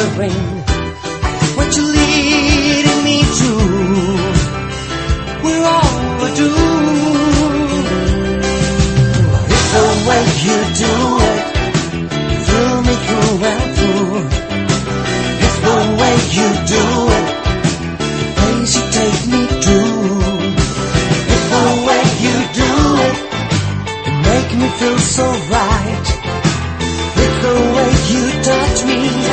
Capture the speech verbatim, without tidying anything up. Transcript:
wondering what you're leading me to. We're overdue. It's the way you do it, thrill me through and through. It's the way you do it, the place you take me to. It's the way you do it, you make me feel so right. It's the way you touch me.